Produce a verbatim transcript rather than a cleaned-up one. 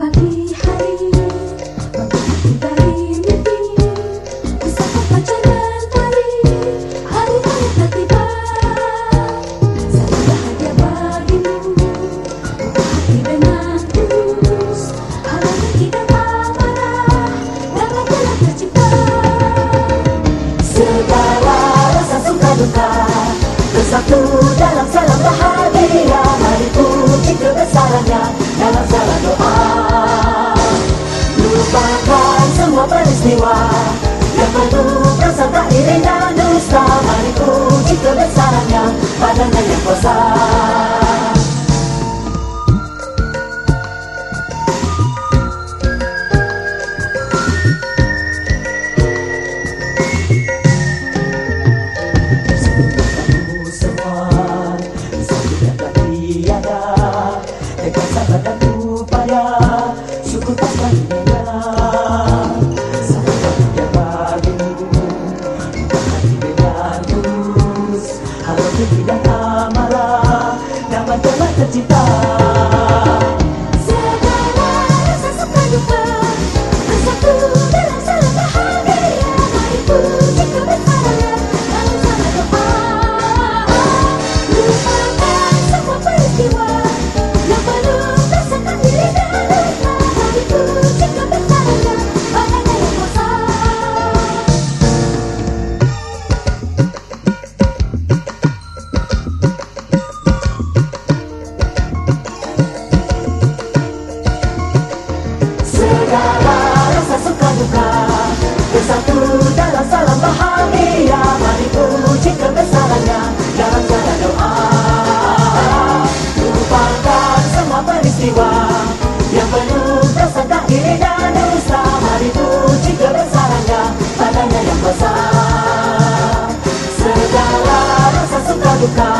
pagi hari memberi dari mimpi, bersama pacaran tari, hari raya telah tiba. Saya bahagia bagimu, buka hati dengan tulus, halangan tidak amarah, damai telah tercipta. Segala rasa suka duka bersatu dalam salam bahagia. Mari puji kebesarannya dalam salam doa. Lupakan semua peristiwa yang penuh prasangka iri dan dusta. Mari puji kebesarannya padanya yang kuasa. Dekat sabar dan upaya, syukur tak bandingnya. Salam bahagia bagimu, buka hati dengan tulus, halau tidak amarah, damai telah tercipta. Segala rasa suka duka bersatu dalam salam bahagia. Mari puji kebesarannya dalam salam doa. Lupakan semua peristiwa yang penuh prasangka iri dan dusta. Mari puji kebesarannya padanya yang kuasa. Segala rasa suka duka bersatu dalam salam bahagia. Mari puji kebesarannya dalam salam doa. Lupakan semua peristiwa yang penuh prasangka iri dan dusta. Mari puji kebesarannya padanya yang kuasa. Segala rasa suka duka